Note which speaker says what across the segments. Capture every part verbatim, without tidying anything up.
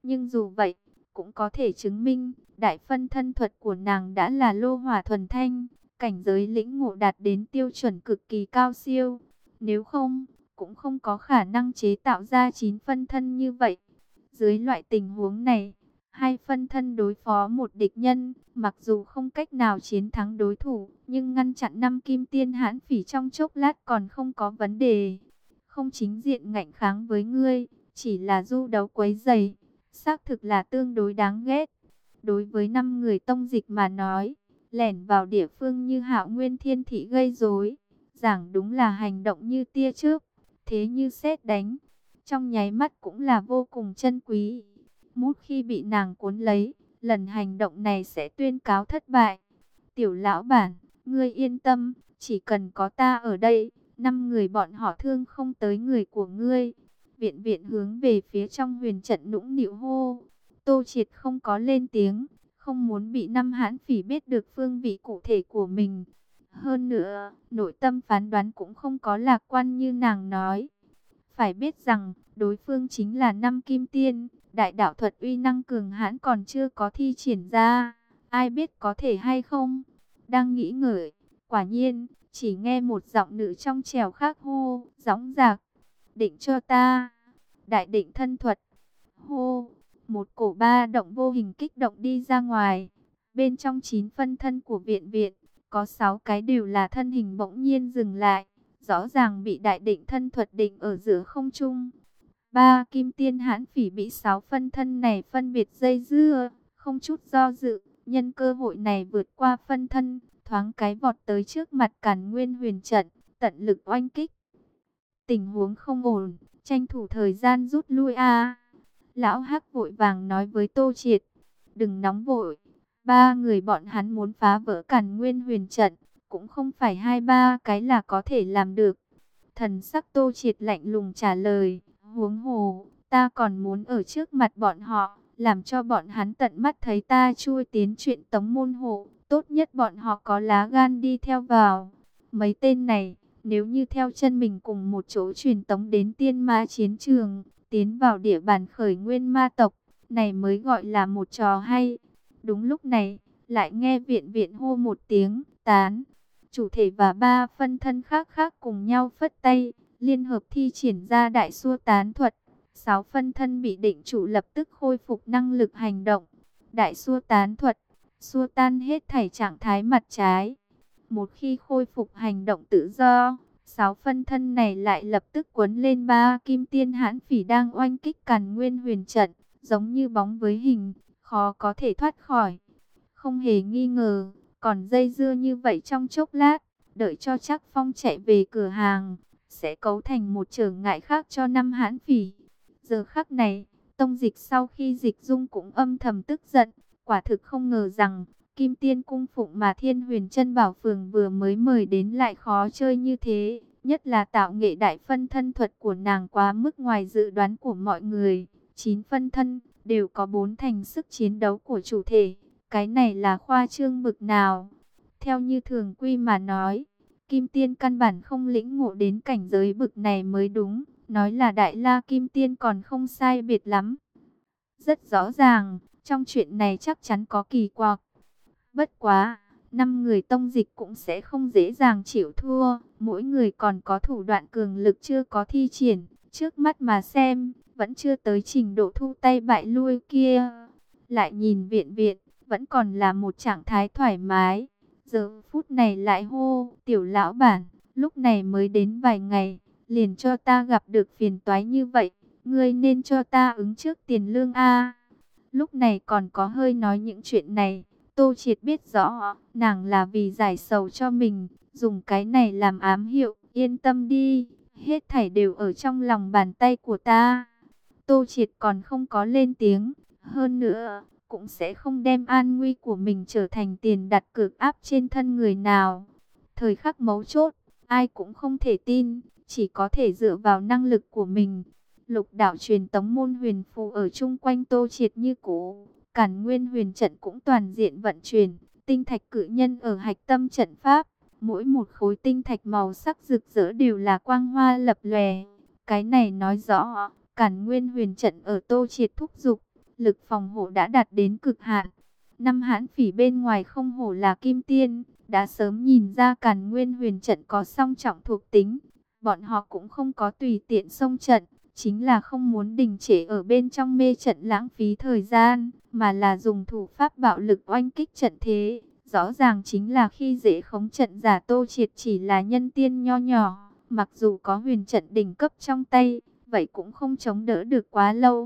Speaker 1: Nhưng dù vậy, cũng có thể chứng minh, đại phân thân thuật của nàng đã là lô hỏa thuần thanh, cảnh giới lĩnh ngộ đạt đến tiêu chuẩn cực kỳ cao siêu. Nếu không, cũng không có khả năng chế tạo ra chín phân thân như vậy. Dưới loại tình huống này, hai phân thân đối phó một địch nhân, mặc dù không cách nào chiến thắng đối thủ, nhưng ngăn chặn năm kim tiên hãn phỉ trong chốc lát còn không có vấn đề. Không chính diện ngạnh kháng với ngươi, chỉ là du đấu quấy rầy, xác thực là tương đối đáng ghét. Đối với năm người tông dịch mà nói, lẻn vào địa phương như Hạo Nguyên Thiên Thị gây rối, giảng đúng là hành động như tia chớp, thế như sét đánh, trong nháy mắt cũng là vô cùng chân quý. Một khi bị nàng cuốn lấy, lần hành động này sẽ tuyên cáo thất bại. Tiểu lão bản, ngươi yên tâm, chỉ cần có ta ở đây, năm người bọn họ thương không tới người của ngươi. Viện viện hướng về phía trong huyền trận nũng nịu hô. Tô Triệt không có lên tiếng, không muốn bị năm hãn phỉ biết được phương vị cụ thể của mình. Hơn nữa, nội tâm phán đoán cũng không có lạc quan như nàng nói. Phải biết rằng, đối phương chính là năm kim tiên, đại đạo thuật uy năng cường hãn còn chưa có thi triển ra. Ai biết có thể hay không? Đang nghĩ ngợi, quả nhiên, chỉ nghe một giọng nữ trong trẻo khác hô, dõng dạc. Định cho ta, đại định thân thuật, hô. Một cổ ba động vô hình kích động đi ra ngoài. Bên trong chín phân thân của viện viện, có sáu cái đều là thân hình bỗng nhiên dừng lại. Rõ ràng bị đại định thân thuật định ở giữa không trung. Ba kim tiên hãn phỉ bị sáu phân thân này phân biệt dây dưa, không chút do dự. Nhân cơ hội này vượt qua phân thân, thoáng cái vọt tới trước mặt Càn Nguyên huyền trận, tận lực oanh kích. Tình huống không ổn, tranh thủ thời gian rút lui a. Lão Hắc vội vàng nói với Tô Triệt, đừng nóng vội, ba người bọn hắn muốn phá vỡ Càn Nguyên huyền trận, cũng không phải hai ba cái là có thể làm được. Thần sắc Tô Triệt lạnh lùng trả lời, huống hồ, ta còn muốn ở trước mặt bọn họ, làm cho bọn hắn tận mắt thấy ta chui tiến chuyện tống môn hộ, tốt nhất bọn họ có lá gan đi theo vào. Mấy tên này, nếu như theo chân mình cùng một chỗ truyền tống đến tiên ma chiến trường, tiến vào địa bàn khởi nguyên ma tộc, này mới gọi là một trò hay. Đúng lúc này, lại nghe viện viện hô một tiếng, tán. Chủ thể và ba phân thân khác khác cùng nhau phất tay, liên hợp thi triển ra đại xua tán thuật. Sáu phân thân bị định trụ lập tức khôi phục năng lực hành động. Đại xua tán thuật, xua tan hết thảy trạng thái mặt trái. Một khi khôi phục hành động tự do, sáu phân thân này lại lập tức cuốn lên ba kim tiên hãn phỉ đang oanh kích Càn Nguyên huyền trận, giống như bóng với hình, khó có thể thoát khỏi. Không hề nghi ngờ, còn dây dưa như vậy trong chốc lát, đợi cho Trác Phong chạy về cửa hàng, sẽ cấu thành một trở ngại khác cho năm hãn phỉ. Giờ khắc này, Tông Dịch sau khi dịch dung cũng âm thầm tức giận, quả thực không ngờ rằng Kim Tiên cung phụng mà Thiên Huyền Chân Bảo Phường vừa mới mời đến lại khó chơi như thế, nhất là tạo nghệ đại phân thân thuật của nàng quá mức ngoài dự đoán của mọi người. Chín phân thân đều có bốn thành sức chiến đấu của chủ thể, cái này là khoa trương bực nào? Theo như thường quy mà nói, Kim Tiên căn bản không lĩnh ngộ đến cảnh giới bực này mới đúng, nói là Đại La Kim Tiên còn không sai biệt lắm. Rất rõ ràng, trong chuyện này chắc chắn có kỳ quặc. Bất quá, năm người tông dịch cũng sẽ không dễ dàng chịu thua, mỗi người còn có thủ đoạn cường lực chưa có thi triển, trước mắt mà xem, vẫn chưa tới trình độ thu tay bại lui kia. Lại nhìn viện viện, vẫn còn là một trạng thái thoải mái, giờ phút này lại hô, tiểu lão bản, lúc này mới đến vài ngày, liền cho ta gặp được phiền toái như vậy, ngươi nên cho ta ứng trước tiền lương a. Lúc này còn có hơi nói những chuyện này, Tô Triệt biết rõ, nàng là vì giải sầu cho mình, dùng cái này làm ám hiệu, yên tâm đi, hết thảy đều ở trong lòng bàn tay của ta. Tô Triệt còn không có lên tiếng, hơn nữa, cũng sẽ không đem an nguy của mình trở thành tiền đặt cược áp trên thân người nào. Thời khắc mấu chốt, ai cũng không thể tin, chỉ có thể dựa vào năng lực của mình. Lục đạo truyền tống môn huyền phù ở chung quanh Tô Triệt như cũ. Càn Nguyên huyền trận cũng toàn diện vận chuyển, tinh thạch cự nhân ở hạch tâm trận pháp, mỗi một khối tinh thạch màu sắc rực rỡ đều là quang hoa lập lòe. Cái này nói rõ, Càn Nguyên huyền trận ở Tô Triệt thúc dục, lực phòng hộ đã đạt đến cực hạn. Năm hãn phỉ bên ngoài không hổ là kim tiên, đã sớm nhìn ra Càn Nguyên Huyền trận có song trọng thuộc tính. Bọn họ cũng không có tùy tiện xông trận, chính là không muốn đình trệ ở bên trong mê trận lãng phí thời gian, mà là dùng thủ pháp bạo lực oanh kích trận thế. Rõ ràng chính là khi dễ khống trận giả. Tô Triệt chỉ là nhân tiên nho nhỏ, mặc dù có huyền trận đỉnh cấp trong tay, vậy cũng không chống đỡ được quá lâu.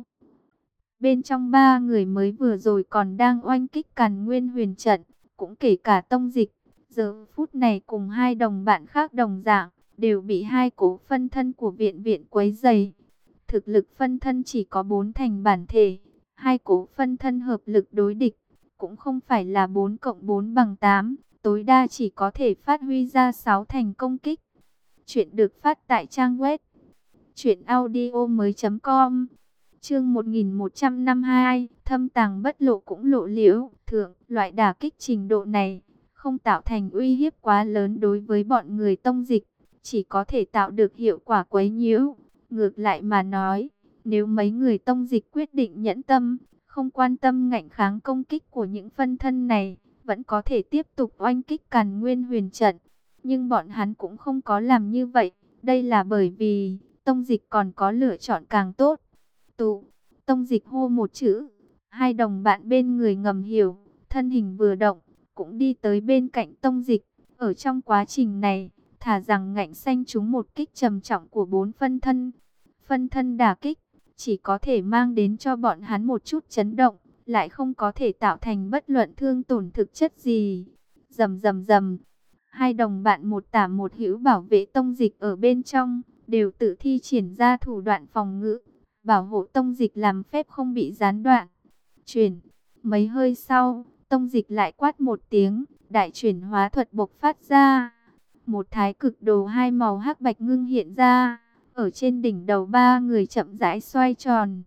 Speaker 1: Bên trong ba người mới vừa rồi còn đang oanh kích Càn Nguyên Huyền trận, cũng kể cả Tông Dịch, giờ phút này cùng hai đồng bạn khác đồng dạng, đều bị hai cố phân thân của viện viện quấy rầy. Thực lực phân thân chỉ có bốn thành bản thể, hai cố phân thân hợp lực đối địch, cũng không phải là bốn cộng bốn bằng tám, tối đa chỉ có thể phát huy ra sáu thành công kích. Chuyện được phát tại trang web truyện audio mới chấm com. Chương một nghìn một trăm năm mươi hai, thâm tàng bất lộ cũng lộ liễu. Thượng, loại đả kích trình độ này không tạo thành uy hiếp quá lớn đối với bọn người Tông Dịch, chỉ có thể tạo được hiệu quả quấy nhiễu. Ngược lại mà nói, nếu mấy người Tông Dịch quyết định nhẫn tâm, không quan tâm ngạnh kháng công kích của những phân thân này, vẫn có thể tiếp tục oanh kích Càn Nguyên Huyền trận. Nhưng bọn hắn cũng không có làm như vậy, đây là bởi vì Tông Dịch còn có lựa chọn càng tốt. Tụ, Tông Dịch hô một chữ, hai đồng bạn bên người ngầm hiểu, thân hình vừa động, cũng đi tới bên cạnh Tông Dịch. Ở trong quá trình này, thả rằng ngạnh xanh trúng một kích trầm trọng của bốn phân thân. Phân thân đả kích, chỉ có thể mang đến cho bọn hắn một chút chấn động, lại không có thể tạo thành bất luận thương tổn thực chất gì. Rầm rầm rầm, hai đồng bạn một tả một hữu bảo vệ Tông Dịch ở bên trong, đều tự thi triển ra thủ đoạn phòng ngự, bảo hộ Tông Dịch làm phép không bị gián đoạn. Chuyển, mấy hơi sau, Tông Dịch lại quát một tiếng, đại chuyển hóa thuật bộc phát ra. Một thái cực đồ hai màu hắc bạch ngưng hiện ra, ở trên đỉnh đầu ba người chậm rãi xoay tròn.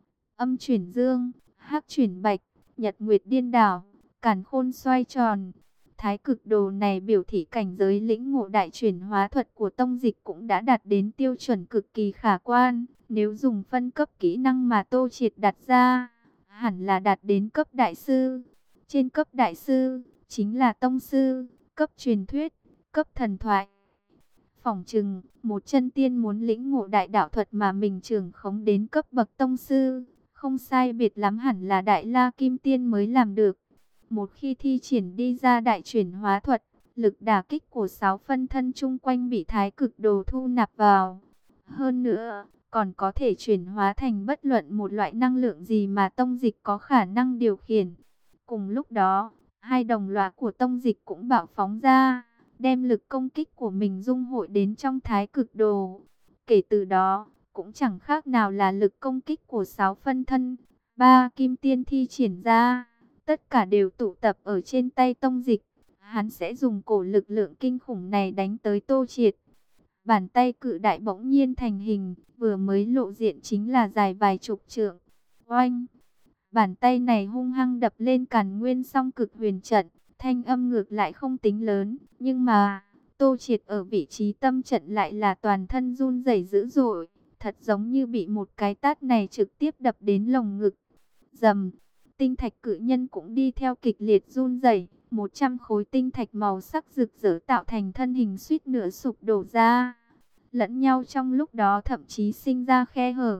Speaker 1: Âm chuyển dương, hắc chuyển bạch, nhật nguyệt điên đảo, càn khôn xoay tròn. Thái cực đồ này biểu thị cảnh giới lĩnh ngộ đại chuyển hóa thuật của Tông Dịch cũng đã đạt đến tiêu chuẩn cực kỳ khả quan. Nếu dùng phân cấp kỹ năng mà Tô Triệt đặt ra, hẳn là đạt đến cấp đại sư. Trên cấp đại sư, chính là tông sư, cấp truyền thuyết, cấp thần thoại. Phỏng chừng, một chân tiên muốn lĩnh ngộ đại đạo thuật mà mình trưởng khống đến cấp bậc tông sư, không sai biệt lắm hẳn là đại la kim tiên mới làm được. Một khi thi triển đi ra đại chuyển hóa thuật, lực đả kích của sáu phân thân chung quanh bị thái cực đồ thu nạp vào. Hơn nữa, còn có thể chuyển hóa thành bất luận một loại năng lượng gì mà Tông Dịch có khả năng điều khiển. Cùng lúc đó, hai đồng lõa của Tông Dịch cũng bạo phóng ra, đem lực công kích của mình dung hội đến trong thái cực đồ. Kể từ đó, cũng chẳng khác nào là lực công kích của sáu phân thân, ba kim tiên thi triển ra, tất cả đều tụ tập ở trên tay Tông Dịch. Hắn sẽ dùng cổ lực lượng kinh khủng này đánh tới Tô Triệt. Bàn tay cự đại bỗng nhiên thành hình, vừa mới lộ diện chính là dài vài chục trượng. Oanh! Bàn tay này hung hăng đập lên Càn Nguyên song cực huyền trận, thanh âm ngược lại không tính lớn, nhưng mà Tô Triệt ở vị trí tâm trận lại là toàn thân run rẩy dữ dội, thật giống như bị một cái tát này trực tiếp đập đến lồng ngực. Rầm, tinh thạch cự nhân cũng đi theo kịch liệt run rẩy, một trăm khối tinh thạch màu sắc rực rỡ tạo thành thân hình suýt nửa sụp đổ ra. Lẫn nhau trong lúc đó thậm chí sinh ra khe hở.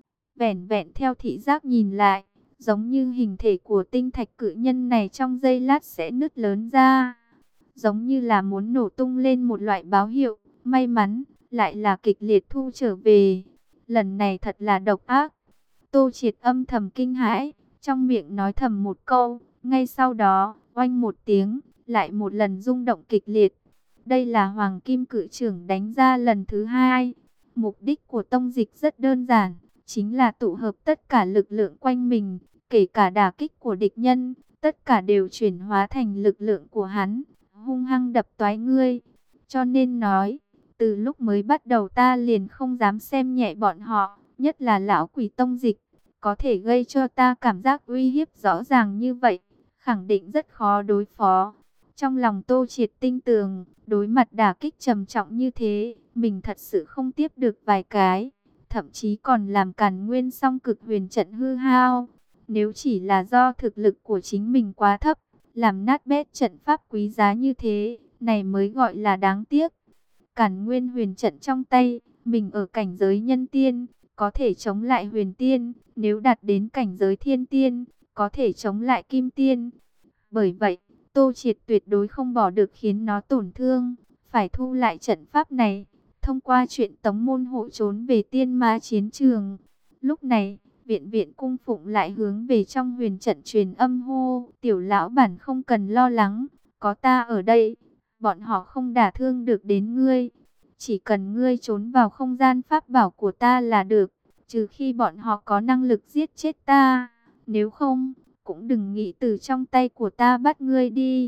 Speaker 1: Vẻn vẹn theo thị giác nhìn lại, giống như hình thể của tinh thạch cự nhân này trong giây lát sẽ nứt lớn ra. Giống như là muốn nổ tung lên một loại báo hiệu, may mắn, lại là kịch liệt thu trở về. Lần này thật là độc ác. Tô Triệt âm thầm kinh hãi, trong miệng nói thầm một câu, ngay sau đó, oanh một tiếng, lại một lần rung động kịch liệt. Đây là Hoàng Kim Cự Chưởng đánh ra lần thứ hai. Mục đích của Tông Dịch rất đơn giản, chính là tụ hợp tất cả lực lượng quanh mình, kể cả đả kích của địch nhân, tất cả đều chuyển hóa thành lực lượng của hắn, hung hăng đập toái ngươi. Cho nên nói, từ lúc mới bắt đầu ta liền không dám xem nhẹ bọn họ, nhất là lão quỷ Tông Dịch, có thể gây cho ta cảm giác uy hiếp rõ ràng như vậy, khẳng định rất khó đối phó. Trong lòng Tô Triệt tinh tường, đối mặt đả kích trầm trọng như thế, mình thật sự không tiếp được vài cái, thậm chí còn làm Càn Nguyên song cực huyền trận hư hao. Nếu chỉ là do thực lực của chính mình quá thấp, làm nát bét trận pháp quý giá như thế, này mới gọi là đáng tiếc. Càn Nguyên huyền trận trong tay, mình ở cảnh giới nhân tiên, có thể chống lại huyền tiên, nếu đạt đến cảnh giới thiên tiên, có thể chống lại kim tiên. Bởi vậy, Tô Triệt tuyệt đối không bỏ được khiến nó tổn thương, phải thu lại trận pháp này, thông qua chuyện tống môn hộ trốn về tiên ma chiến trường. Lúc này, viện viện cung phụng lại hướng về trong huyền trận truyền âm hô, tiểu lão bản không cần lo lắng, có ta ở đây, bọn họ không đả thương được đến ngươi. Chỉ cần ngươi trốn vào không gian pháp bảo của ta là được, trừ khi bọn họ có năng lực giết chết ta, nếu không, cũng đừng nghĩ từ trong tay của ta bắt ngươi đi.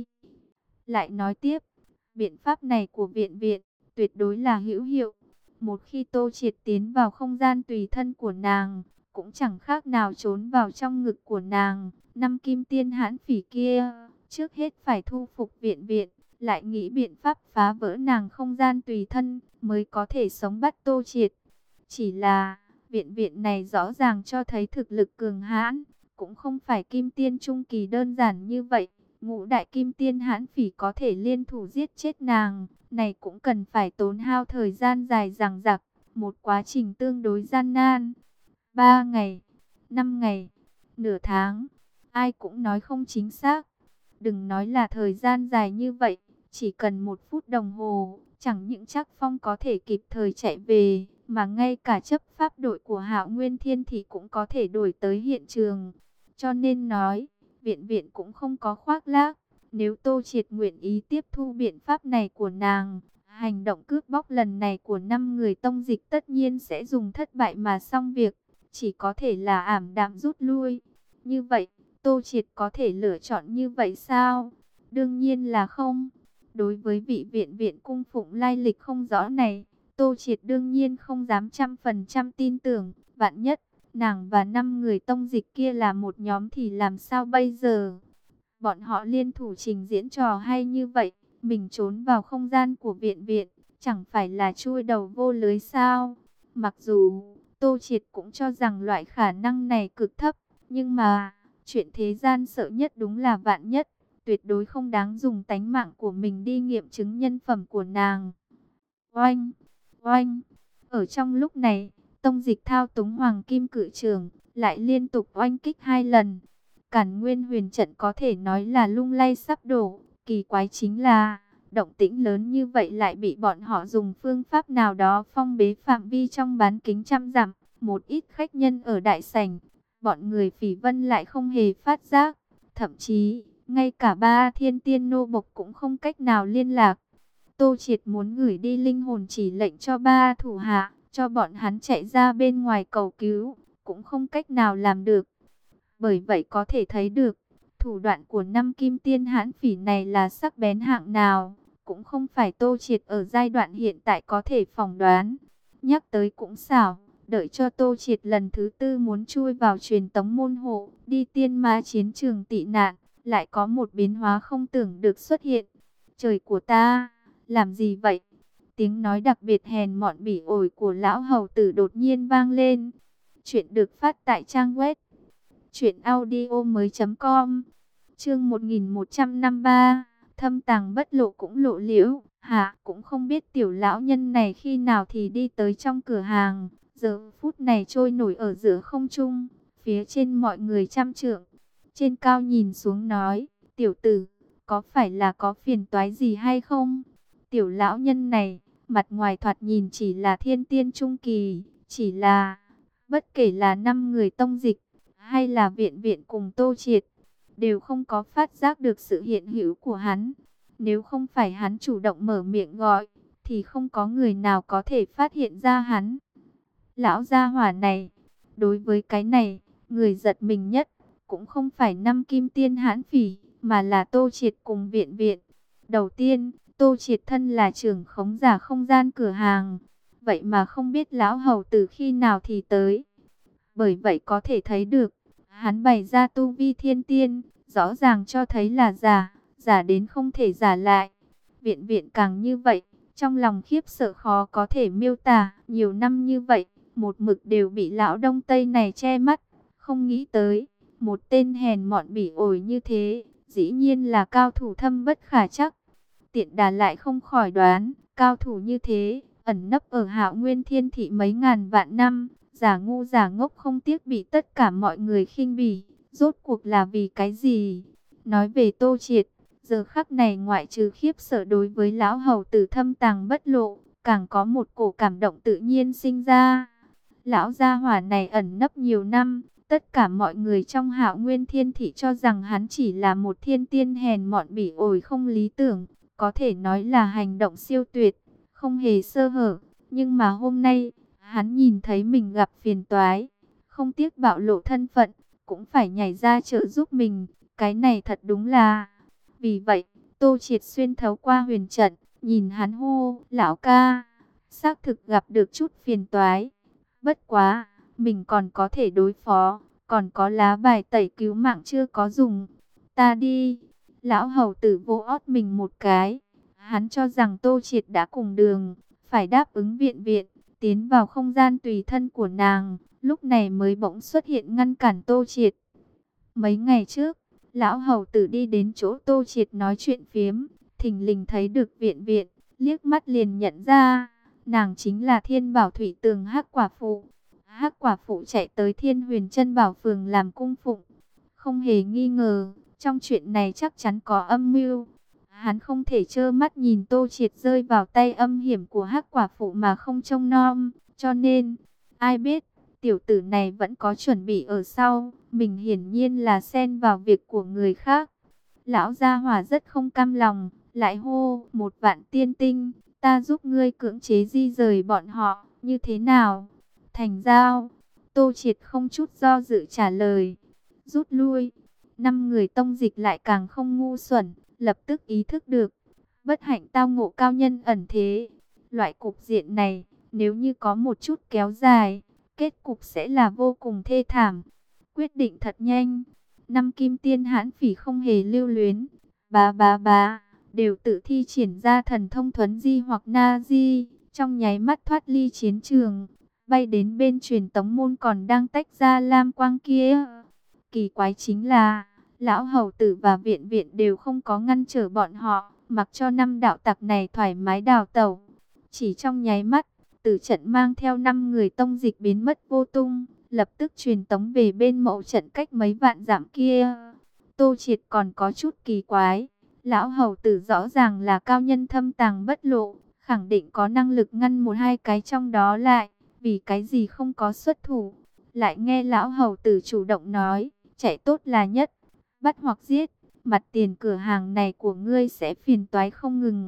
Speaker 1: Lại nói tiếp, biện pháp này của viện viện, tuyệt đối là hữu hiệu. Một khi Tô Triệt tiến vào không gian tùy thân của nàng, cũng chẳng khác nào trốn vào trong ngực của nàng. Năm kim tiên hãn phỉ kia, trước hết phải thu phục viện viện, lại nghĩ biện pháp phá vỡ nàng không gian tùy thân, mới có thể sống bắt Tô Triệt. Chỉ là, viện viện này rõ ràng cho thấy thực lực cường hãn, cũng không phải kim tiên trung kỳ đơn giản như vậy. Ngũ đại kim tiên hãn phỉ có thể liên thủ giết chết nàng, này cũng cần phải tốn hao thời gian dài dằng dặc, một quá trình tương đối gian nan. Ba ngày, năm ngày, nửa tháng, ai cũng nói không chính xác. Đừng nói là thời gian dài như vậy, chỉ cần một phút đồng hồ, chẳng những Trác Phong có thể kịp thời chạy về, mà ngay cả chấp pháp đội của Hạo Nguyên Thiên thì cũng có thể đuổi tới hiện trường. Cho nên nói, viện viện cũng không có khoác lác. Nếu Tô Triệt nguyện ý tiếp thu biện pháp này của nàng, hành động cướp bóc lần này của năm người tông dịch tất nhiên sẽ dùng thất bại mà xong việc, chỉ có thể là ảm đạm rút lui. Như vậy, Tô Triệt có thể lựa chọn như vậy sao? Đương nhiên là không. Đối với vị viện viện cung phụng lai lịch không rõ này, Tô Triệt đương nhiên không dám trăm phần trăm tin tưởng. Vạn nhất, nàng và năm người tông dịch kia là một nhóm thì làm sao bây giờ? Bọn họ liên thủ trình diễn trò hay như vậy, mình trốn vào không gian của viện viện, chẳng phải là chui đầu vô lưới sao? Mặc dù Tô Triệt cũng cho rằng loại khả năng này cực thấp, nhưng mà chuyện thế gian sợ nhất đúng là vạn nhất, tuyệt đối không đáng dùng tánh mạng của mình đi nghiệm chứng nhân phẩm của nàng. Oanh, oanh, ở trong lúc này, tông dịch thao túng hoàng kim cự trường, lại liên tục oanh kích hai lần. Càn Nguyên huyền trận có thể nói là lung lay sắp đổ. Kỳ quái chính là, động tĩnh lớn như vậy lại bị bọn họ dùng phương pháp nào đó phong bế phạm vi trong bán kính trăm dặm. Một ít khách nhân ở đại sảnh, bọn người Phỉ Vân lại không hề phát giác. Thậm chí, ngay cả ba thiên tiên nô bộc cũng không cách nào liên lạc. Tô Triệt muốn gửi đi linh hồn chỉ lệnh cho ba thủ hạ, cho bọn hắn chạy ra bên ngoài cầu cứu, cũng không cách nào làm được. Bởi vậy có thể thấy được, thủ đoạn của năm kim tiên hãn phỉ này là sắc bén hạng nào, cũng không phải Tô Triệt ở giai đoạn hiện tại có thể phỏng đoán. Nhắc tới cũng xảo, đợi cho Tô Triệt lần thứ tư muốn chui vào truyền tống môn hộ, đi tiên ma chiến trường tị nạn, lại có một biến hóa không tưởng được xuất hiện. Trời của ta, làm gì vậy? Tiếng nói đặc biệt hèn mọn bỉ ổi của lão hầu tử đột nhiên vang lên. Chuyện được phát tại trang web truyện audio mới com. Chương một nghìn một trăm năm mươi ba, thâm tàng bất lộ cũng lộ liễu. Hả, cũng không biết tiểu lão nhân này khi nào thì đi tới trong cửa hàng, giờ phút này trôi nổi ở giữa không trung, phía trên mọi người trăm trượng. Trên cao nhìn xuống nói, tiểu tử, có phải là có phiền toái gì hay không? Tiểu lão nhân này, mặt ngoài thoạt nhìn chỉ là thiên tiên trung kỳ, chỉ là, bất kể là năm người tông dịch, hay là viện viện cùng Tô Triệt, đều không có phát giác được sự hiện hữu của hắn. Nếu không phải hắn chủ động mở miệng gọi, thì không có người nào có thể phát hiện ra hắn. Lão gia hỏa này, đối với cái này, người giật mình nhất, cũng không phải năm kim tiên hãn phỉ, mà là Tô Triệt cùng viện viện. Đầu tiên, Tô Triệt thân là trưởng khống giả không gian cửa hàng, vậy mà không biết lão hầu từ khi nào thì tới. Bởi vậy có thể thấy được, hắn bày ra tu vi thiên tiên, rõ ràng cho thấy là giả, giả đến không thể giả lại. Viện viện càng như vậy, trong lòng khiếp sợ khó có thể miêu tả. Nhiều năm như vậy, một mực đều bị lão đông tây này che mắt, không nghĩ tới, Một tên hèn mọn bỉ ổi như thế, dĩ nhiên là cao thủ thâm bất khả trắc. Tiện đà lại không khỏi đoán, cao thủ như thế, ẩn nấp ở Hạo Nguyên Thiên Thị mấy ngàn vạn năm, giả ngu giả ngốc không tiếc bị tất cả mọi người khinh bỉ, rốt cuộc là vì cái gì? Nói về Tô Triệt, giờ khắc này ngoại trừ khiếp sợ đối với lão hầu tử thâm tàng bất lộ, càng có một cổ cảm động tự nhiên sinh ra. Lão gia hỏa này ẩn nấp nhiều năm, tất cả mọi người trong Hạo Nguyên Thiên Thị cho rằng hắn chỉ là một thiên tiên hèn mọn bỉ ổi không lý tưởng, có thể nói là hành động siêu tuyệt, không hề sơ hở. Nhưng mà hôm nay, hắn nhìn thấy mình gặp phiền toái, không tiếc bạo lộ thân phận, cũng phải nhảy ra trợ giúp mình. Cái này thật đúng là... Vì vậy, Tô Triệt xuyên thấu qua huyền trận, nhìn hắn hô, lão ca, xác thực gặp được chút phiền toái. Bất quá, mình còn có thể đối phó, còn có lá bài tẩy cứu mạng chưa có dùng. Ta đi. Lão hầu tử vô ót mình một cái. Hắn cho rằng Tô Triệt đã cùng đường, phải đáp ứng viện viện, tiến vào không gian tùy thân của nàng, lúc này mới bỗng xuất hiện ngăn cản Tô Triệt. Mấy ngày trước, lão hầu tử đi đến chỗ Tô Triệt nói chuyện phiếm, thình lình thấy được viện viện, liếc mắt liền nhận ra, nàng chính là Thiên Bảo Thủy Tường Hắc quả phụ. Hắc quả phụ chạy tới Thiên Huyền Chân Bảo phường làm cung phụng, không hề nghi ngờ, trong chuyện này chắc chắn có âm mưu. Hắn không thể trơ mắt nhìn Tô Triệt rơi vào tay âm hiểm của Hắc quả phụ mà không trông nom, cho nên, ai biết, tiểu tử này vẫn có chuẩn bị ở sau, mình hiển nhiên là xen vào việc của người khác. Lão gia hỏa rất không cam lòng, lại hô, một vạn tiên tinh, ta giúp ngươi cưỡng chế di rời bọn họ, như thế nào? Thành giao. Tô Triệt không chút do dự trả lời, rút lui. Năm người tông dịch lại càng không ngu xuẩn, lập tức ý thức được, bất hạnh tao ngộ cao nhân ẩn thế. Loại cục diện này, nếu như có một chút kéo dài, kết cục sẽ là vô cùng thê thảm. Quyết định thật nhanh, năm kim tiên hãn phỉ không hề lưu luyến, bá bá bá, đều tự thi triển ra thần thông thuấn di hoặc na di, trong nháy mắt thoát ly chiến trường, bay đến bên truyền tống môn còn đang tách ra lam quang kia. Kỳ quái chính là, lão hầu tử và viện viện đều không có ngăn trở bọn họ, mặc cho năm đạo tặc này thoải mái đào tẩu. Chỉ trong nháy mắt, tử trận mang theo năm người tông dịch biến mất vô tung, lập tức truyền tống về bên mộ trận cách mấy vạn dặm kia. Tô Triệt còn có chút kỳ quái, lão hầu tử rõ ràng là cao nhân thâm tàng bất lộ, khẳng định có năng lực ngăn một hai cái trong đó lại, vì cái gì không có xuất thủ. Lại nghe lão hầu tử chủ động nói, chạy tốt là nhất, bắt hoặc giết, mặt tiền cửa hàng này của ngươi sẽ phiền toái không ngừng.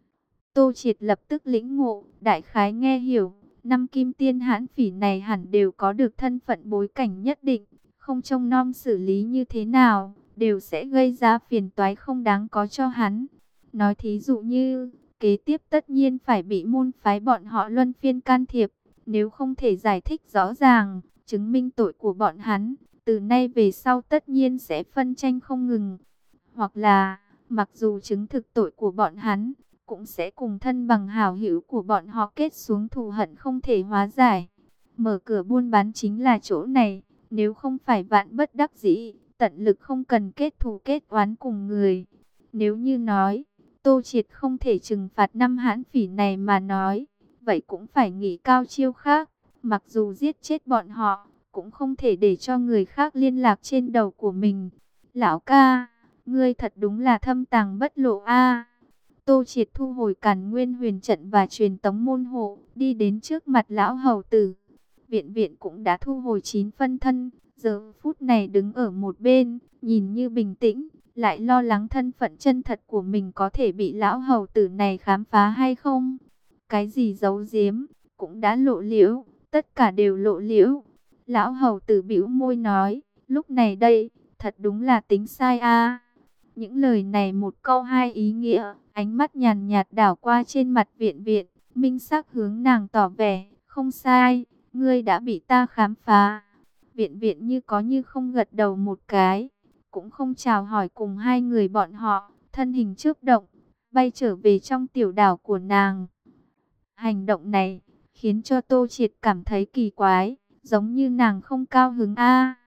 Speaker 1: Tô Triệt lập tức lĩnh ngộ, đại khái nghe hiểu, năm kim tiên hãn phỉ này hẳn đều có được thân phận bối cảnh nhất định, không trông nom xử lý như thế nào, đều sẽ gây ra phiền toái không đáng có cho hắn. Nói thí dụ như, kế tiếp tất nhiên phải bị môn phái bọn họ luân phiên can thiệp, nếu không thể giải thích rõ ràng, chứng minh tội của bọn hắn, từ nay về sau tất nhiên sẽ phân tranh không ngừng. Hoặc là, mặc dù chứng thực tội của bọn hắn, cũng sẽ cùng thân bằng hảo hữu của bọn họ kết xuống thù hận không thể hóa giải. Mở cửa buôn bán chính là chỗ này, nếu không phải vạn bất đắc dĩ, tận lực không cần kết thù kết oán cùng người. Nếu như nói, Tô Triệt không thể trừng phạt năm hãn phỉ này mà nói, vậy cũng phải nghĩ cao chiêu khác, mặc dù giết chết bọn họ, cũng không thể để cho người khác liên lạc trên đầu của mình. Lão ca, ngươi thật đúng là thâm tàng bất lộ a. Tô Triệt thu hồi Càn Nguyên huyền trận và truyền tống môn hộ, đi đến trước mặt lão hầu tử. Viện viện cũng đã thu hồi chín phân thân, giờ phút này đứng ở một bên, nhìn như bình tĩnh, lại lo lắng thân phận chân thật của mình có thể bị lão hầu tử này khám phá hay không. Cái gì giấu giếm, cũng đã lộ liễu, tất cả đều lộ liễu. Lão hầu tử bĩu môi nói, lúc này đây, thật đúng là tính sai a. Những lời này một câu hai ý nghĩa, ánh mắt nhàn nhạt đảo qua trên mặt viện viện, minh xác hướng nàng tỏ vẻ, không sai, ngươi đã bị ta khám phá. Viện viện như có như không gật đầu một cái, cũng không chào hỏi cùng hai người bọn họ, thân hình chớp động, bay trở về trong tiểu đảo của nàng. Hành động này, khiến cho Tô Triệt cảm thấy kỳ quái, giống như nàng không cao hứng a.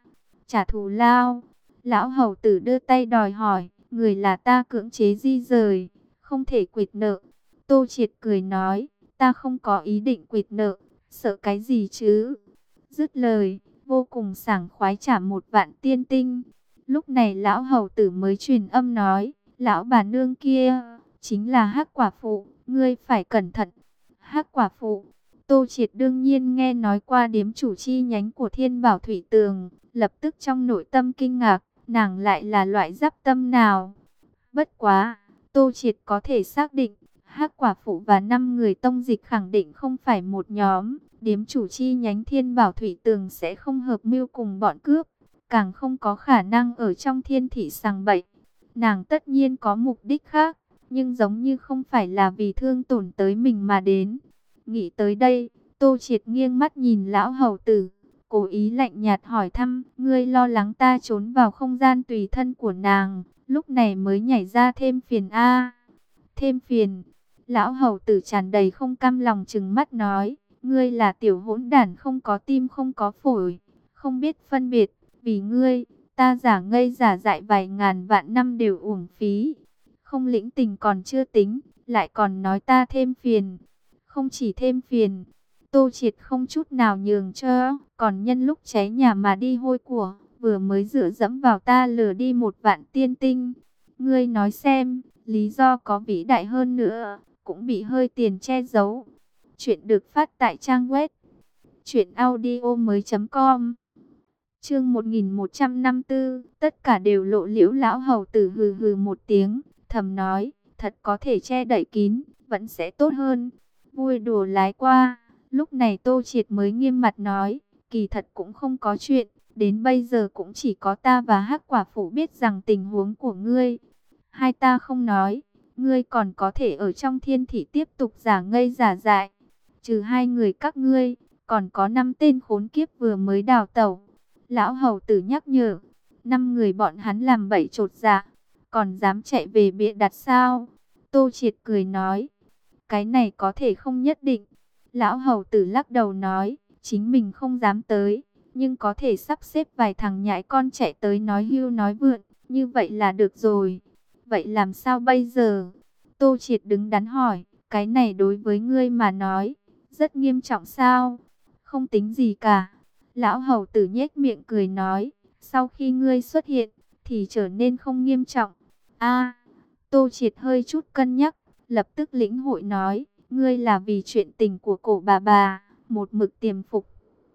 Speaker 1: trả thù lao. Lão hầu tử đưa tay đòi hỏi, người là ta cưỡng chế di rời, không thể quỵt nợ. Tô Triệt cười nói, ta không có ý định quỵt nợ, sợ cái gì chứ? Dứt lời, vô cùng sảng khoái trả một vạn tiên tinh. Lúc này lão hầu tử mới truyền âm nói, lão bà nương kia, chính là Hắc quả phụ, ngươi phải cẩn thận. Hắc quả phụ, Tô Triệt đương nhiên nghe nói qua điếm chủ chi nhánh của Thiên Bảo Thủy Tường, lập tức trong nội tâm kinh ngạc, nàng lại là loại giáp tâm nào? Bất quá, Tô Triệt có thể xác định, Hắc quả phụ và năm người tông dịch khẳng định không phải một nhóm, điếm chủ chi nhánh Thiên Bảo Thủy Tường sẽ không hợp mưu cùng bọn cướp, càng không có khả năng ở trong thiên thị sằng bậy. Nàng tất nhiên có mục đích khác, nhưng giống như không phải là vì thương tổn tới mình mà đến. Nghĩ tới đây, Tô Triệt nghiêng mắt nhìn lão hầu tử, cố ý lạnh nhạt hỏi thăm, ngươi lo lắng ta trốn vào không gian tùy thân của nàng, lúc này mới nhảy ra thêm phiền a. Thêm phiền? Lão hầu tử tràn đầy không cam lòng trừng mắt nói, ngươi là tiểu hỗn đản không có tim không có phổi, không biết phân biệt, vì ngươi, ta giả ngây giả dại vài ngàn vạn năm đều uổng phí. Không lĩnh tình còn chưa tính, lại còn nói ta thêm phiền. Không chỉ thêm phiền, Tô Triệt không chút nào nhường cho, còn nhân lúc cháy nhà mà đi hôi của, vừa mới dựa dẫm vào ta lừa đi một vạn tiên tinh. Ngươi nói xem, lý do có vĩ đại hơn nữa, cũng bị hơi tiền che giấu. Chuyện được phát tại trang web truyện audio mới chấm com. Chương một nghìn một trăm năm mươi tư, tất cả đều lộ liễu. Lão hầu tử hừ hừ một tiếng, thầm nói, thật có thể che đậy kín, vẫn sẽ tốt hơn. Vui đùa lái qua, lúc này Tô Triệt mới nghiêm mặt nói, kỳ thật cũng không có chuyện, đến bây giờ cũng chỉ có ta và Hắc quả phụ biết rằng tình huống của ngươi. Hai ta không nói, ngươi còn có thể ở trong thiên thị tiếp tục giả ngây giả dại. Trừ hai người các ngươi, còn có năm tên khốn kiếp vừa mới đào tẩu. Lão hầu tử nhắc nhở, năm người bọn hắn làm bậy chột dạ, còn dám chạy về bịa đặt sao? Tô Triệt cười nói, cái này có thể không nhất định. Lão hầu tử lắc đầu nói, chính mình không dám tới, nhưng có thể sắp xếp vài thằng nhãi con chạy tới nói hưu nói vượn, như vậy là được rồi. Vậy làm sao bây giờ? Tô Triệt đứng đắn hỏi, cái này đối với ngươi mà nói, rất nghiêm trọng sao? Không tính gì cả. Lão hầu tử nhếch miệng cười nói, sau khi ngươi xuất hiện, thì trở nên không nghiêm trọng. A, Tô Triệt hơi chút cân nhắc, lập tức lĩnh hội nói, ngươi là vì chuyện tình của cổ bà bà, một mực tiềm phục.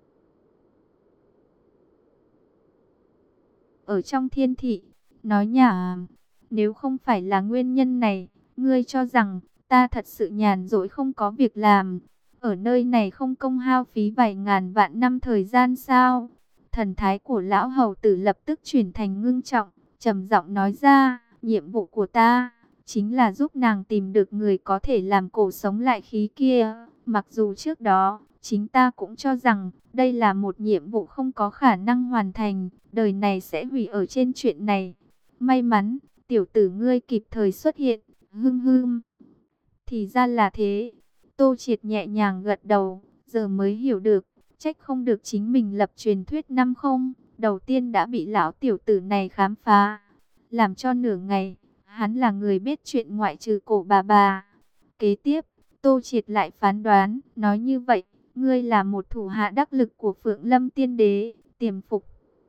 Speaker 1: Ở trong thiên thị, nói nhả, nếu không phải là nguyên nhân này, ngươi cho rằng, ta thật sự nhàn rỗi không có việc làm. Ở nơi này không công hao phí vài ngàn vạn năm thời gian sao? Thần thái của lão hầu tử lập tức chuyển thành ngưng trọng, trầm giọng nói ra, nhiệm vụ của ta chính là giúp nàng tìm được người có thể làm cổ sống lại khí kia. Mặc dù trước đó, chính ta cũng cho rằng đây là một nhiệm vụ không có khả năng hoàn thành, đời này sẽ hủy ở trên chuyện này. May mắn, tiểu tử ngươi kịp thời xuất hiện, hưng hưng. Thì ra là thế. Tô Triệt nhẹ nhàng gật đầu, giờ mới hiểu được, trách không được chính mình lập truyền thuyết năm không, đầu tiên đã bị lão tiểu tử này khám phá. Làm cho nửa ngày, hắn là người biết chuyện ngoại trừ cổ bà bà. Kế tiếp, Tô Triệt lại phán đoán, nói như vậy, ngươi là một thủ hạ đắc lực của Phượng Lâm Tiên Đế, tiềm phục.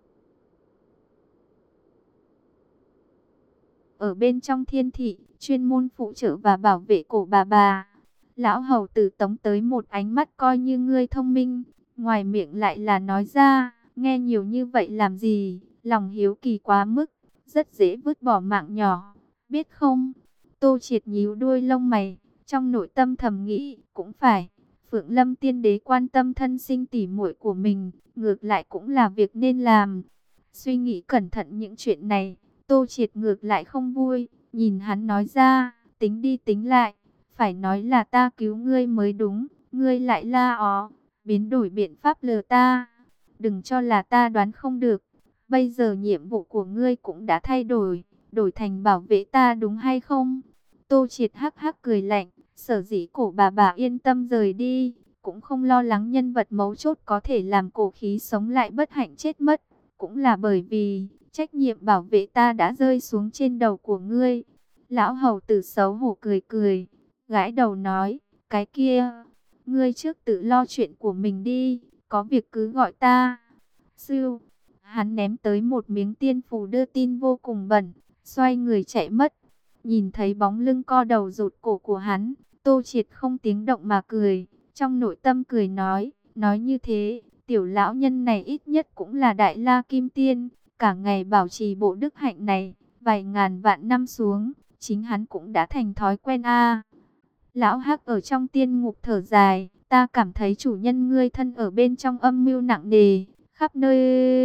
Speaker 1: Ở bên trong thiên thị, chuyên môn phụ trợ và bảo vệ cổ bà bà. Lão hầu tử tống tới một ánh mắt coi như ngươi thông minh, ngoài miệng lại là nói ra, nghe nhiều như vậy làm gì, lòng hiếu kỳ quá mức, rất dễ vứt bỏ mạng nhỏ, biết không? Tô Triệt nhíu đuôi lông mày, trong nội tâm thầm nghĩ, cũng phải, Phượng Lâm Tiên Đế quan tâm thân sinh tỉ muội của mình, ngược lại cũng là việc nên làm. Suy nghĩ cẩn thận những chuyện này, Tô Triệt ngược lại không vui, nhìn hắn nói ra, tính đi tính lại, phải nói là ta cứu ngươi mới đúng, ngươi lại la ó, biến đổi biện pháp lừa ta. Đừng cho là ta đoán không được, bây giờ nhiệm vụ của ngươi cũng đã thay đổi, đổi thành bảo vệ ta đúng hay không? Tô Triệt hắc hắc cười lạnh, sở dĩ cổ bà bà yên tâm rời đi, cũng không lo lắng nhân vật mấu chốt có thể làm cổ khí sống lại bất hạnh chết mất. cũng là bởi vì trách nhiệm bảo vệ ta đã rơi xuống trên đầu của ngươi. Lão hầu tử xấu hổ cười cười, gãi đầu nói, cái kia, ngươi trước tự lo chuyện của mình đi, có việc cứ gọi ta. Sưu, hắn ném tới một miếng tiên phù đưa tin vô cùng bẩn, xoay người chạy mất. Nhìn thấy bóng lưng co đầu rụt cổ của hắn, Tô Triệt không tiếng động mà cười, trong nội tâm cười nói, nói như thế, tiểu lão nhân này ít nhất cũng là đại la kim tiên, cả ngày bảo trì bộ đức hạnh này, vài ngàn vạn năm xuống, chính hắn cũng đã thành thói quen a. Lão Hắc ở trong tiên ngục thở dài, ta cảm thấy chủ nhân ngươi thân ở bên trong âm mưu nặng nề, khắp nơi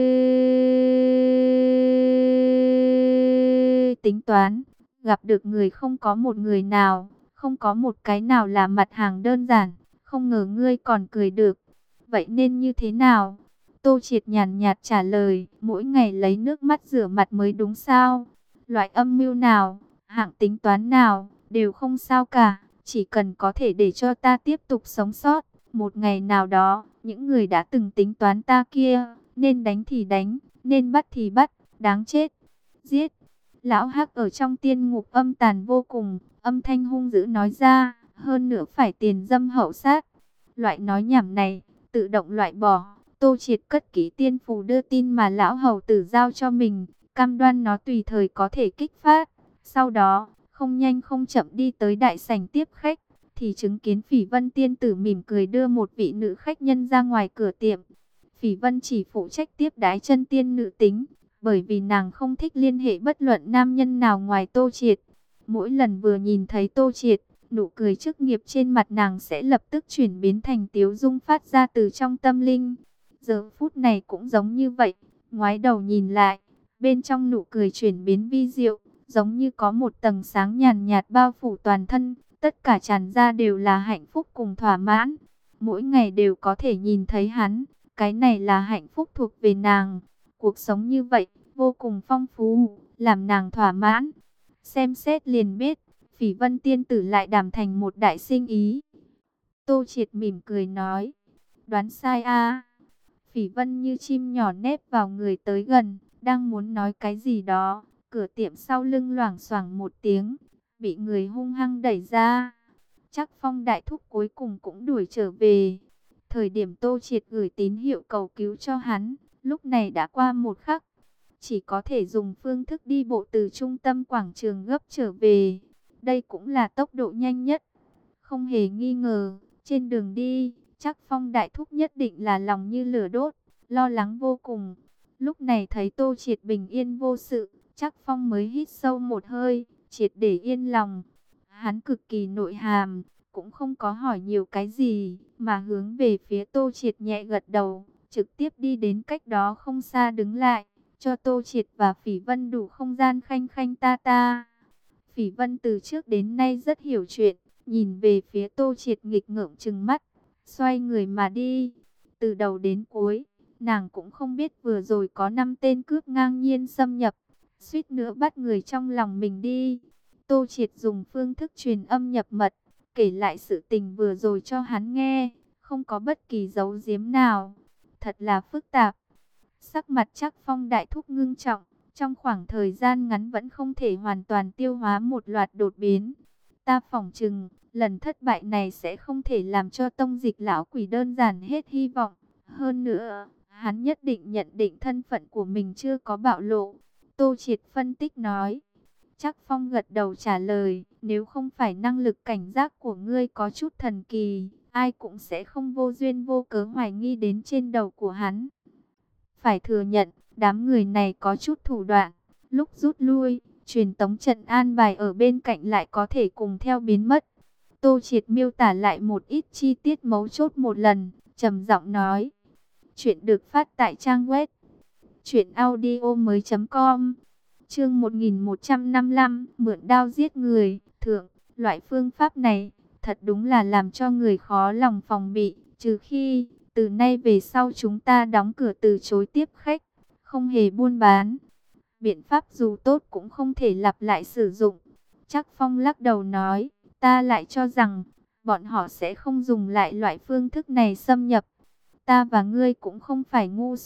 Speaker 1: tính toán, gặp được người không có một người nào, không có một cái nào là mặt hàng đơn giản, không ngờ ngươi còn cười được. Vậy nên như thế nào? Tô Triệt nhàn nhạt trả lời, mỗi ngày lấy nước mắt rửa mặt mới đúng sao? Loại âm mưu nào, hạng tính toán nào, đều không sao cả, chỉ cần có thể để cho ta tiếp tục sống sót. Một ngày nào đó, những người đã từng tính toán ta kia, nên đánh thì đánh, nên bắt thì bắt, đáng chết, giết. Lão Hắc ở trong tiên ngục âm tàn vô cùng, âm thanh hung dữ nói ra, hơn nữa phải tiền dâm hậu sát. Loại nói nhảm này, tự động loại bỏ. Tô Triệt cất kỹ tiên phù đưa tin mà lão hầu tử giao cho mình, cam đoan nó tùy thời có thể kích phát. Sau đó, không nhanh không chậm đi tới đại sảnh tiếp khách, thì chứng kiến Phỉ Vân tiên tử mỉm cười đưa một vị nữ khách nhân ra ngoài cửa tiệm. Phỉ Vân chỉ phụ trách tiếp đái chân tiên nữ tính, bởi vì nàng không thích liên hệ bất luận nam nhân nào ngoài Tô Triệt. Mỗi lần vừa nhìn thấy Tô Triệt, nụ cười chức nghiệp trên mặt nàng sẽ lập tức chuyển biến thành tiếu dung phát ra từ trong tâm linh. Giờ phút này cũng giống như vậy, ngoái đầu nhìn lại, bên trong nụ cười chuyển biến vi diệu, giống như có một tầng sáng nhàn nhạt bao phủ toàn thân, tất cả tràn ra đều là hạnh phúc cùng thỏa mãn. Mỗi ngày đều có thể nhìn thấy hắn, cái này là hạnh phúc thuộc về nàng. Cuộc sống như vậy, vô cùng phong phú, làm nàng thỏa mãn. Xem xét liền biết, Phỉ Vân tiên tử lại đàm thành một đại sinh ý. Tô Triệt mỉm cười nói, đoán sai a. Phỉ Vân như chim nhỏ nép vào người tới gần, đang muốn nói cái gì đó, cửa tiệm sau lưng loảng xoảng một tiếng, bị người hung hăng đẩy ra. Chắc Phong đại thúc cuối cùng cũng đuổi trở về. Thời điểm Tô Triệt gửi tín hiệu cầu cứu cho hắn, lúc này đã qua một khắc, chỉ có thể dùng phương thức đi bộ từ trung tâm quảng trường gấp trở về. Đây cũng là tốc độ nhanh nhất. Không hề nghi ngờ, trên đường đi, chắc Phong đại thúc nhất định là lòng như lửa đốt, lo lắng vô cùng. Lúc này thấy Tô Triệt bình yên vô sự, chắc Phong mới hít sâu một hơi, triệt để yên lòng. Hắn cực kỳ nội hàm, cũng không có hỏi nhiều cái gì, mà hướng về phía Tô Triệt nhẹ gật đầu, trực tiếp đi đến cách đó không xa đứng lại, cho Tô Triệt và Phỉ Vân đủ không gian khanh khanh ta ta. Phỉ Vân từ trước đến nay rất hiểu chuyện, nhìn về phía Tô Triệt nghịch ngợm trừng mắt, xoay người mà đi. Từ đầu đến cuối, nàng cũng không biết vừa rồi có năm tên cướp ngang nhiên xâm nhập, suýt nữa bắt người trong lòng mình đi. Tô Triệt dùng phương thức truyền âm nhập mật, kể lại sự tình vừa rồi cho hắn nghe, không có bất kỳ giấu giếm nào. Thật là phức tạp. Sắc mặt chắc Phong đại thúc ngưng trọng, trong khoảng thời gian ngắn vẫn không thể hoàn toàn tiêu hóa một loạt đột biến. Ta phỏng chừng, lần thất bại này sẽ không thể làm cho tông dịch lão quỷ đơn giản hết hy vọng. Hơn nữa, hắn nhất định nhận định thân phận của mình chưa có bạo lộ. Tô Triệt phân tích nói. Chắc Phong gật đầu trả lời, nếu không phải năng lực cảnh giác của ngươi có chút thần kỳ, ai cũng sẽ không vô duyên vô cớ hoài nghi đến trên đầu của hắn. Phải thừa nhận, đám người này có chút thủ đoạn, lúc rút lui, truyền tống trận an bài ở bên cạnh lại có thể cùng theo biến mất. Tô Triệt miêu tả lại một ít chi tiết mấu chốt một lần, trầm giọng nói. Chuyện được phát tại trang web truyện audio mới chấm com. Chương một nghìn một trăm năm mươi lăm, mượn đao giết người. Thượng, loại phương pháp này thật đúng là làm cho người khó lòng phòng bị, trừ khi từ nay về sau chúng ta đóng cửa từ chối tiếp khách, không hề buôn bán. Biện pháp dù tốt cũng không thể lặp lại sử dụng. Chắc Phong lắc đầu nói, ta lại cho rằng bọn họ sẽ không dùng lại loại phương thức này xâm nhập. Ta và ngươi cũng không phải ngu xuẩn,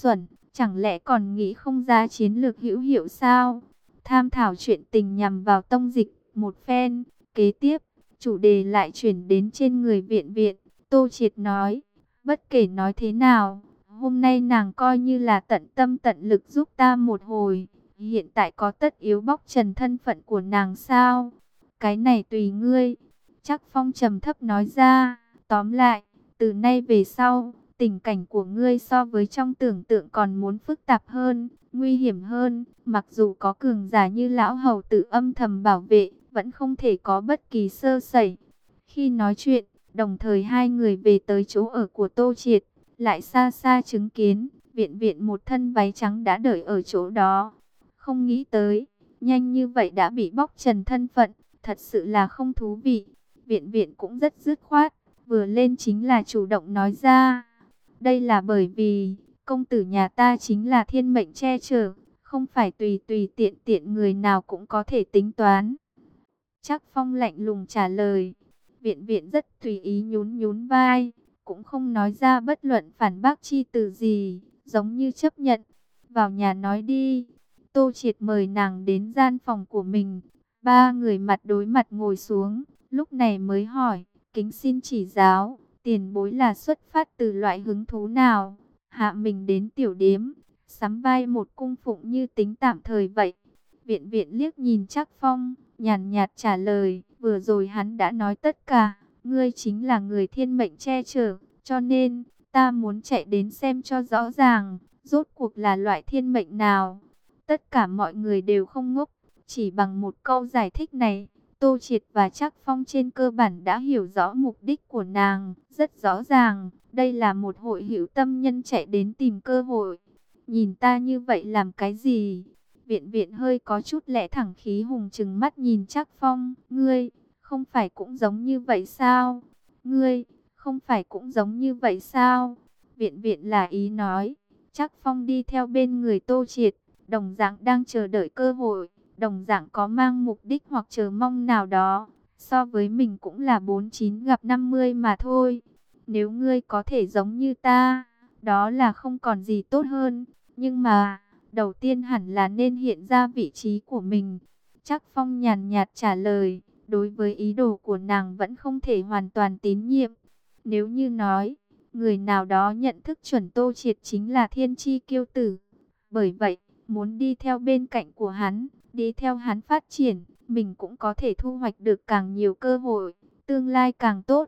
Speaker 1: Chẳng lẽ còn nghĩ không ra chiến lược hữu hiệu sao? Tham thảo chuyện tình nhằm vào tông dịch một phen. Kế tiếp, chủ đề lại chuyển đến trên người Viện Viện. Tô Triệt nói, bất kể nói thế nào, hôm nay nàng coi như là tận tâm tận lực giúp ta một hồi. Hiện tại có tất yếu bóc trần thân phận của nàng sao? Cái này tùy ngươi. Trác Phong trầm thấp nói ra, tóm lại, từ nay về sau, tình cảnh của ngươi so với trong tưởng tượng còn muốn phức tạp hơn, nguy hiểm hơn. Mặc dù có cường giả như lão hầu tự âm thầm bảo vệ, vẫn không thể có bất kỳ sơ sẩy. Khi nói chuyện, đồng thời hai người về tới chỗ ở của Tô Triệt, lại xa xa chứng kiến, Viện Viện một thân váy trắng đã đợi ở chỗ đó. Không nghĩ tới, nhanh như vậy đã bị bóc trần thân phận, thật sự là không thú vị. Viện Viện cũng rất dứt khoát, vừa lên chính là chủ động nói ra. Đây là bởi vì, công tử nhà ta chính là thiên mệnh che chở, không phải tùy tùy tiện tiện người nào cũng có thể tính toán. Trác Phong lạnh lùng trả lời. Viện Viện rất tùy ý nhún nhún vai, cũng không nói ra bất luận phản bác chi từ gì, giống như chấp nhận. Vào nhà nói đi. Tô Triệt mời nàng đến gian phòng của mình. Ba người mặt đối mặt ngồi xuống, lúc này mới hỏi, kính xin chỉ giáo, tiền bối là xuất phát từ loại hứng thú nào? Hạ mình đến tiểu điếm, sắm vai một cung phụng như tính tạm thời vậy. Viện Viện liếc nhìn Trác Phong, nhàn nhạt trả lời, vừa rồi hắn đã nói tất cả, ngươi chính là người thiên mệnh che chở, cho nên, ta muốn chạy đến xem cho rõ ràng, rốt cuộc là loại thiên mệnh nào. Tất cả mọi người đều không ngốc, chỉ bằng một câu giải thích này, Tô Triệt và Trác Phong trên cơ bản đã hiểu rõ mục đích của nàng, rất rõ ràng, đây là một hội hữu tâm nhân chạy đến tìm cơ hội. Nhìn ta như vậy làm cái gì? Viện Viện hơi có chút lẽ thẳng khí hùng trừng mắt nhìn Trác Phong, ngươi, không phải cũng giống như vậy sao? Ngươi, không phải cũng giống như vậy sao? Viện Viện là ý nói, Trác Phong đi theo bên người Tô Triệt, đồng dạng đang chờ đợi cơ hội, đồng dạng có mang mục đích hoặc chờ mong nào đó, so với mình cũng là bốn chín gặp năm mươi mà thôi. Nếu ngươi có thể giống như ta, đó là không còn gì tốt hơn, nhưng mà, đầu tiên hẳn là nên hiện ra vị trí của mình. Trác Phong nhàn nhạt trả lời, đối với ý đồ của nàng vẫn không thể hoàn toàn tín nhiệm. Nếu như nói, người nào đó nhận thức chuẩn Tô Triệt chính là thiên chi kiêu tử, bởi vậy, muốn đi theo bên cạnh của hắn, đi theo hắn phát triển, mình cũng có thể thu hoạch được càng nhiều cơ hội, tương lai càng tốt.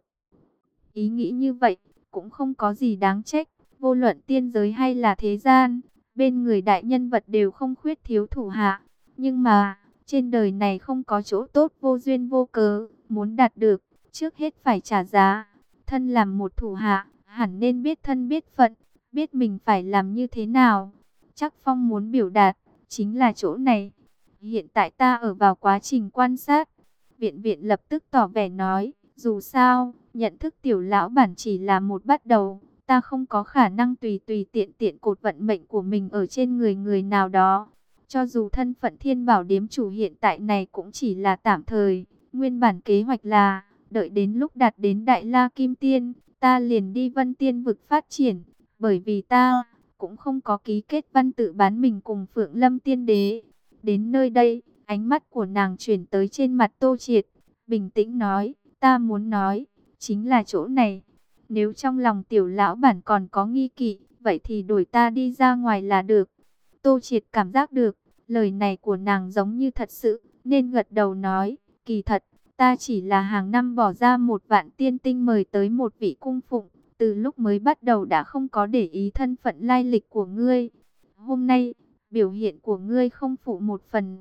Speaker 1: Ý nghĩ như vậy, cũng không có gì đáng trách, vô luận tiên giới hay là thế gian, bên người đại nhân vật đều không khuyết thiếu thủ hạ. Nhưng mà, trên đời này không có chỗ tốt vô duyên vô cớ, muốn đạt được, trước hết phải trả giá. Thân làm một thủ hạ, hẳn nên biết thân biết phận, biết mình phải làm như thế nào. Trác Phong muốn biểu đạt, chính là chỗ này. Hiện tại ta ở vào quá trình quan sát. Viện Viện lập tức tỏ vẻ nói, dù sao, nhận thức tiểu lão bản chỉ là một bắt đầu. Ta không có khả năng tùy tùy tiện tiện cột vận mệnh của mình ở trên người người nào đó. Cho dù thân phận Thiên Bảo điếm chủ hiện tại này cũng chỉ là tạm thời. Nguyên bản kế hoạch là, đợi đến lúc đạt đến Đại La Kim Tiên, ta liền đi Vân Tiên vực phát triển. Bởi vì ta cũng không có ký kết văn tự bán mình cùng Phượng Lâm Tiên Đế. Đến nơi đây, ánh mắt của nàng chuyển tới trên mặt Tô Triệt, bình tĩnh nói, ta muốn nói, chính là chỗ này. Nếu trong lòng tiểu lão bản còn có nghi kỵ, vậy thì đuổi ta đi ra ngoài là được. Tô Triệt cảm giác được, lời này của nàng giống như thật sự, nên gật đầu nói, kỳ thật, ta chỉ là hàng năm bỏ ra một vạn tiên tinh mời tới một vị cung phụng, từ lúc mới bắt đầu đã không có để ý thân phận lai lịch của ngươi. Hôm nay, biểu hiện của ngươi không phụ một phần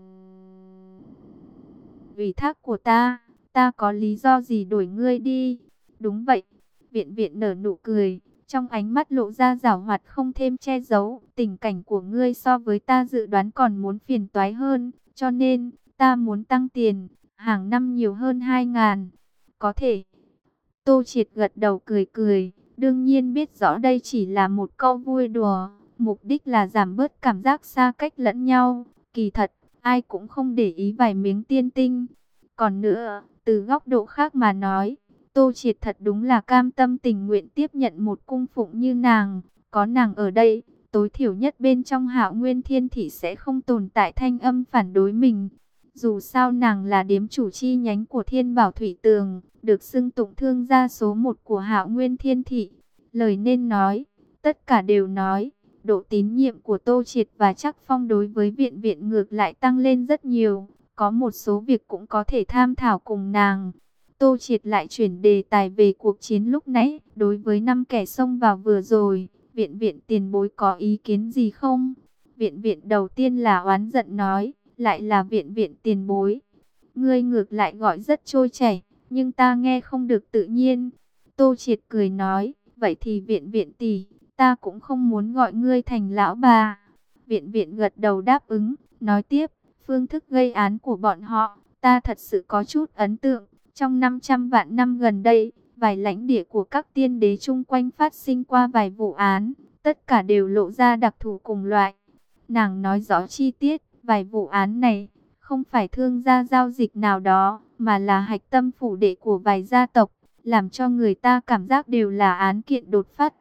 Speaker 1: ủy thác của ta, ta có lý do gì đuổi ngươi đi? Đúng vậy. Viện Viện nở nụ cười, trong ánh mắt lộ ra giảo hoạt không thêm che giấu. Tình cảnh của ngươi so với ta dự đoán còn muốn phiền toái hơn, cho nên ta muốn tăng tiền, hàng năm nhiều hơn hai ngàn. Có thể. Tô Triệt gật đầu cười cười, đương nhiên biết rõ đây chỉ là một câu vui đùa, mục đích là giảm bớt cảm giác xa cách lẫn nhau. Kỳ thật, ai cũng không để ý vài miếng tiên tinh. Còn nữa, từ góc độ khác mà nói, Tô Triệt thật đúng là cam tâm tình nguyện tiếp nhận một cung phụng như nàng. Có nàng ở đây, tối thiểu nhất bên trong Hạo Nguyên Thiên Thị sẽ không tồn tại thanh âm phản đối mình. Dù sao nàng là điếm chủ chi nhánh của Thiên Bảo Thủy Tường, được xưng tụng thương gia số một của Hạo Nguyên Thiên Thị. Lời nên nói, tất cả đều nói. Độ tín nhiệm của Tô Triệt và Trác Phong đối với viện viện ngược lại tăng lên rất nhiều. Có một số việc cũng có thể tham thảo cùng nàng. Tô Triệt lại chuyển đề tài về cuộc chiến lúc nãy. Đối với năm kẻ xông vào vừa rồi, viện viện tiền bối có ý kiến gì không? Viện viện đầu tiên là oán giận nói, lại là viện viện tiền bối. Ngươi ngược lại gọi rất trôi chảy, nhưng ta nghe không được tự nhiên. Tô Triệt cười nói, vậy thì viện viện tỷ, ta cũng không muốn gọi ngươi thành lão bà. Viện viện gật đầu đáp ứng, nói tiếp, phương thức gây án của bọn họ, ta thật sự có chút ấn tượng. Trong năm trăm vạn năm gần đây, vài lãnh địa của các tiên đế chung quanh phát sinh qua vài vụ án, tất cả đều lộ ra đặc thù cùng loại. Nàng nói rõ chi tiết, vài vụ án này, không phải thương gia giao dịch nào đó, mà là hạch tâm phủ đệ của vài gia tộc, làm cho người ta cảm giác đều là án kiện đột phát.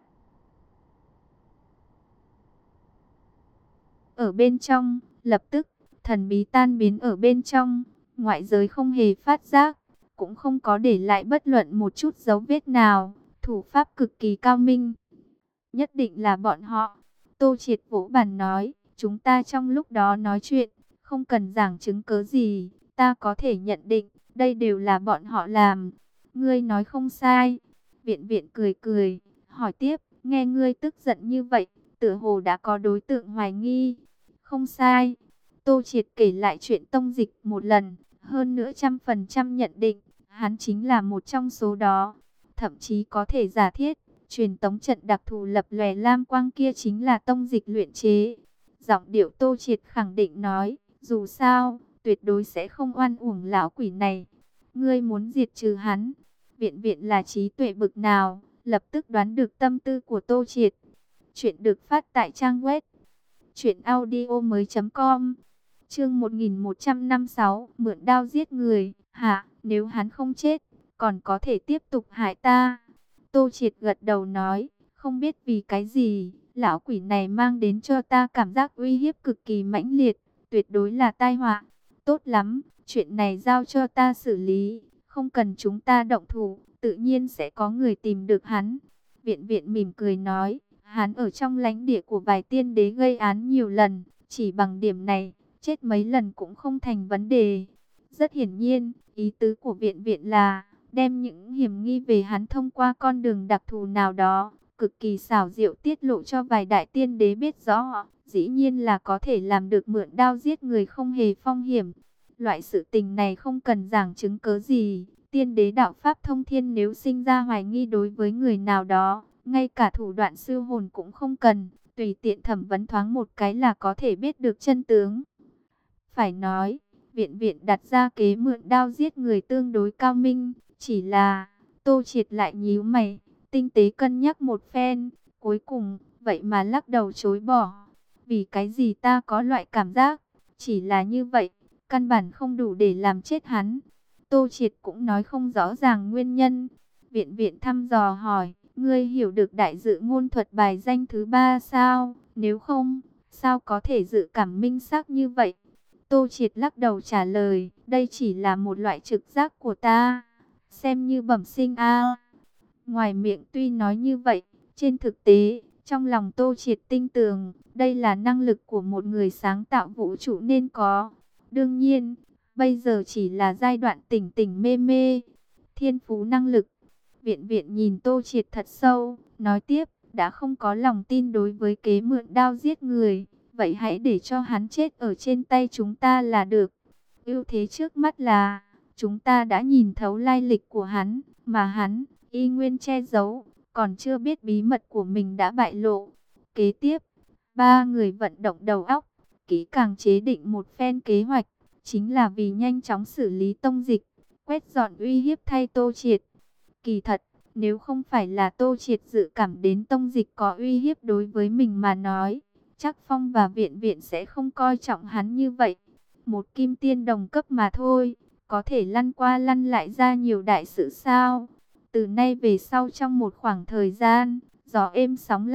Speaker 1: Ở bên trong, lập tức, thần bí tan biến ở bên trong, ngoại giới không hề phát giác, cũng không có để lại bất luận một chút dấu vết nào, thủ pháp cực kỳ cao minh. Nhất định là bọn họ. Tô Triệt vỗ bàn nói, chúng ta trong lúc đó nói chuyện, không cần giảng chứng cớ gì, ta có thể nhận định, đây đều là bọn họ làm. Ngươi nói không sai. Viện viện cười cười, hỏi tiếp, nghe ngươi tức giận như vậy, tựa hồ đã có đối tượng hoài nghi. Không sai. Tô Triệt kể lại chuyện tông dịch một lần, hơn nữa trăm phần trăm nhận định, hắn chính là một trong số đó. Thậm chí có thể giả thiết, truyền tống trận đặc thù lập lòe lam quang kia chính là tông dịch luyện chế. Giọng điệu Tô Triệt khẳng định nói, dù sao, tuyệt đối sẽ không oan uổng lão quỷ này. Ngươi muốn diệt trừ hắn. Viện viện là trí tuệ bực nào, lập tức đoán được tâm tư của Tô Triệt. Chuyện được phát tại trang web truyện audio mới chấm com. Chương một nghìn một trăm năm mươi sáu, mượn đao giết người. Hả, nếu hắn không chết, còn có thể tiếp tục hại ta. Tô Triệt gật đầu nói, không biết vì cái gì, lão quỷ này mang đến cho ta cảm giác uy hiếp cực kỳ mãnh liệt, tuyệt đối là tai họa. Tốt lắm, chuyện này giao cho ta xử lý, không cần chúng ta động thủ, tự nhiên sẽ có người tìm được hắn. Viện viện mỉm cười nói, hắn ở trong lãnh địa của vài tiên đế gây án nhiều lần, chỉ bằng điểm này, chết mấy lần cũng không thành vấn đề. Rất hiển nhiên, ý tứ của viện viện là đem những hiểm nghi về hắn thông qua con đường đặc thù nào đó, cực kỳ xảo diệu tiết lộ cho vài đại tiên đế biết rõ, dĩ nhiên là có thể làm được mượn đao giết người không hề phong hiểm. Loại sự tình này không cần giảng chứng cớ gì, tiên đế đạo pháp thông thiên nếu sinh ra hoài nghi đối với người nào đó, ngay cả thủ đoạn sư hồn cũng không cần, tùy tiện thẩm vấn thoáng một cái là có thể biết được chân tướng. Phải nói, viện viện đặt ra kế mượn đao giết người tương đối cao minh, chỉ là Tô Triệt lại nhíu mày, tinh tế cân nhắc một phen, cuối cùng vậy mà lắc đầu chối bỏ. Vì cái gì ta có loại cảm giác, chỉ là như vậy, căn bản không đủ để làm chết hắn. Tô Triệt cũng nói không rõ ràng nguyên nhân. Viện viện thăm dò hỏi, ngươi hiểu được đại dự ngôn thuật bài danh thứ ba sao? Nếu không, sao có thể dự cảm minh xác như vậy? Tô Triệt lắc đầu trả lời, đây chỉ là một loại trực giác của ta, xem như bẩm sinh a. Ngoài miệng tuy nói như vậy, trên thực tế, trong lòng Tô Triệt tin tưởng, đây là năng lực của một người sáng tạo vũ trụ nên có. Đương nhiên, bây giờ chỉ là giai đoạn tỉnh tỉnh mê mê, thiên phú năng lực. Viện viện nhìn Tô Triệt thật sâu, nói tiếp, đã không có lòng tin đối với kế mượn đao giết người, vậy hãy để cho hắn chết ở trên tay chúng ta là được. Ưu thế trước mắt là, chúng ta đã nhìn thấu lai lịch của hắn, mà hắn, y nguyên che giấu, còn chưa biết bí mật của mình đã bại lộ. Kế tiếp, ba người vận động đầu óc, kỹ càng chế định một phen kế hoạch, chính là vì nhanh chóng xử lý tông dịch, quét dọn uy hiếp thay Tô Triệt. Kỳ thật, nếu không phải là Tô Triệt dự cảm đến tông dịch có uy hiếp đối với mình mà nói, chắc Phong và viện viện sẽ không coi trọng hắn như vậy. Một kim tiên đồng cấp mà thôi, có thể lăn qua lăn lại ra nhiều đại sự sao? Từ nay về sau trong một khoảng thời gian, gió êm sóng lặng,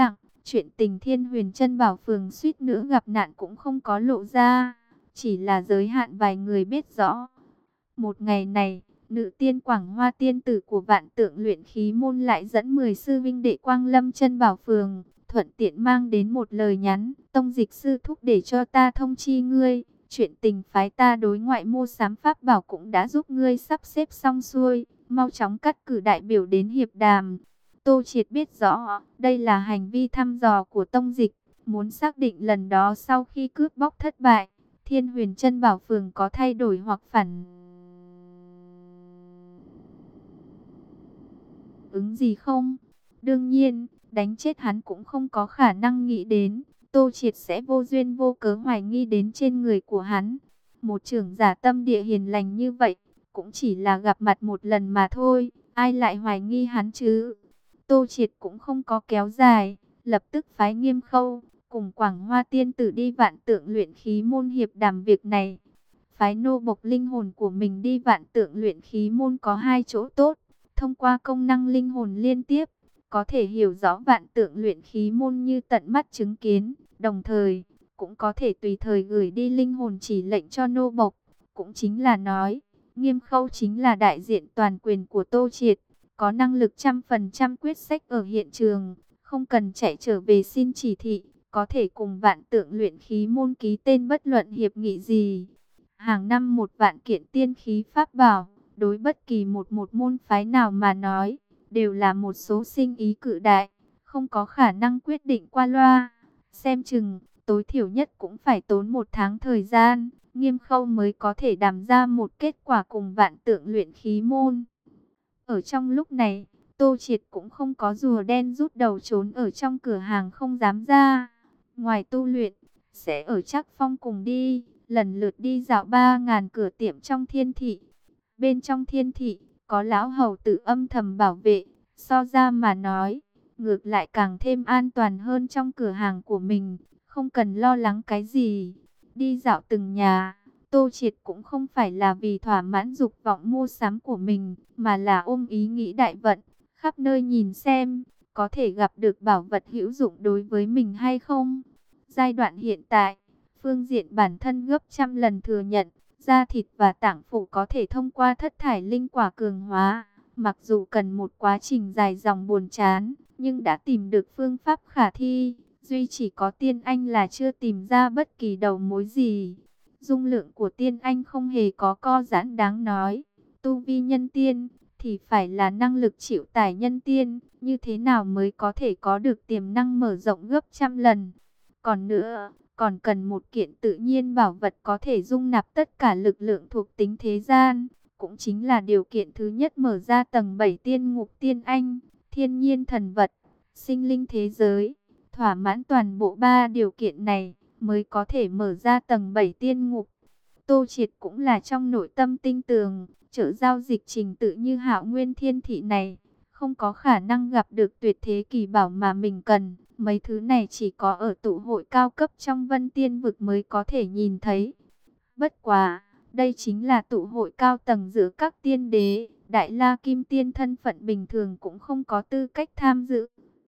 Speaker 1: Chuyện tình Thiên Huyền Chân Bảo Phường suýt nữa gặp nạn cũng không có lộ ra, chỉ là giới hạn vài người biết rõ. Một ngày này, nữ tiên Quảng Hoa tiên tử của Vạn Tượng Luyện Khí môn lại dẫn mười sư vinh đệ Quang Lâm Chân Bảo Phường, thuận tiện mang đến một lời nhắn: Tông dịch sư thúc để cho ta thông chi ngươi, chuyện tình phái ta đối ngoại mua sắm pháp bảo cũng đã giúp ngươi sắp xếp xong xuôi, mau chóng cắt cử đại biểu đến hiệp đàm. Tô Triệt biết rõ, đây là hành vi thăm dò của tông dịch, muốn xác định lần đó sau khi cướp bóc thất bại, Thiên Huyền Chân Bảo Phường có thay đổi hoặc phản ứng gì không. Đương nhiên, đánh chết hắn cũng không có khả năng nghĩ đến, Tô Triệt sẽ vô duyên vô cớ hoài nghi đến trên người của hắn. Một trưởng giả tâm địa hiền lành như vậy, cũng chỉ là gặp mặt một lần mà thôi, ai lại hoài nghi hắn chứ. Tô Triệt cũng không có kéo dài, lập tức phái Nghiêm Khâu cùng Quảng Hoa tiên tử đi Vạn Tượng Luyện Khí môn hiệp đàm việc này. Phái nô bộc linh hồn của mình đi Vạn Tượng Luyện Khí môn có hai chỗ tốt. Thông qua công năng linh hồn liên tiếp, có thể hiểu rõ Vạn Tượng Luyện Khí môn như tận mắt chứng kiến, đồng thời cũng có thể tùy thời gửi đi linh hồn chỉ lệnh cho nô bộc. Cũng chính là nói, Nghiêm Khâu chính là đại diện toàn quyền của Tô Triệt, có năng lực trăm phần trăm quyết sách ở hiện trường, không cần chạy trở về xin chỉ thị, có thể cùng Vạn Tượng Luyện Khí môn ký tên bất luận hiệp nghị gì. Hàng năm một vạn kiện tiên khí pháp bảo, đối bất kỳ một một môn phái nào mà nói, đều là một số sinh ý cự đại, không có khả năng quyết định qua loa. Xem chừng, tối thiểu nhất cũng phải tốn một tháng thời gian, Nghiêm Khâu mới có thể đàm ra một kết quả cùng Vạn Tượng Luyện Khí môn. Ở trong lúc này, Tô Triệt cũng không có rùa đen rút đầu trốn ở trong cửa hàng không dám ra. Ngoài tu luyện, sẽ ở Trác Phong cùng đi, lần lượt đi dạo ba ngàn cửa tiệm trong thiên thị. Bên trong thiên thị, có lão hầu tự âm thầm bảo vệ, so ra mà nói, ngược lại càng thêm an toàn hơn trong cửa hàng của mình, không cần lo lắng cái gì. Đi dạo từng nhà, Tô Triệt cũng không phải là vì thỏa mãn dục vọng mua sắm của mình, mà là ôm ý nghĩ đại vận, khắp nơi nhìn xem, có thể gặp được bảo vật hữu dụng đối với mình hay không. Giai đoạn hiện tại, phương diện bản thân gấp trăm lần thừa nhận, da thịt và tạng phủ có thể thông qua thất thải linh quả cường hóa, mặc dù cần một quá trình dài dòng buồn chán, nhưng đã tìm được phương pháp khả thi. Duy chỉ có Tiên Anh là chưa tìm ra bất kỳ đầu mối gì. Dung lượng của Tiên Anh không hề có co giãn đáng nói. Tu vi nhân tiên thì phải là năng lực chịu tải nhân tiên, như thế nào mới có thể có được tiềm năng mở rộng gấp trăm lần. Còn nữa, còn cần một kiện tự nhiên bảo vật có thể dung nạp tất cả lực lượng thuộc tính thế gian, cũng chính là điều kiện thứ nhất mở ra tầng bảy tiên ngục Tiên Anh, thiên nhiên thần vật, sinh linh thế giới. Thỏa mãn toàn bộ ba điều kiện này mới có thể mở ra tầng bảy tiên ngục. Tô Triệt cũng là trong nội tâm tinh tường, chợ giao dịch trình tự như Hạo Nguyên Thiên Thị này, không có khả năng gặp được tuyệt thế kỳ bảo mà mình cần. Mấy thứ này chỉ có ở tụ hội cao cấp trong Vân Tiên Vực mới có thể nhìn thấy. Bất quá, đây chính là tụ hội cao tầng giữa các tiên đế, Đại La Kim Tiên thân phận bình thường cũng không có tư cách tham dự.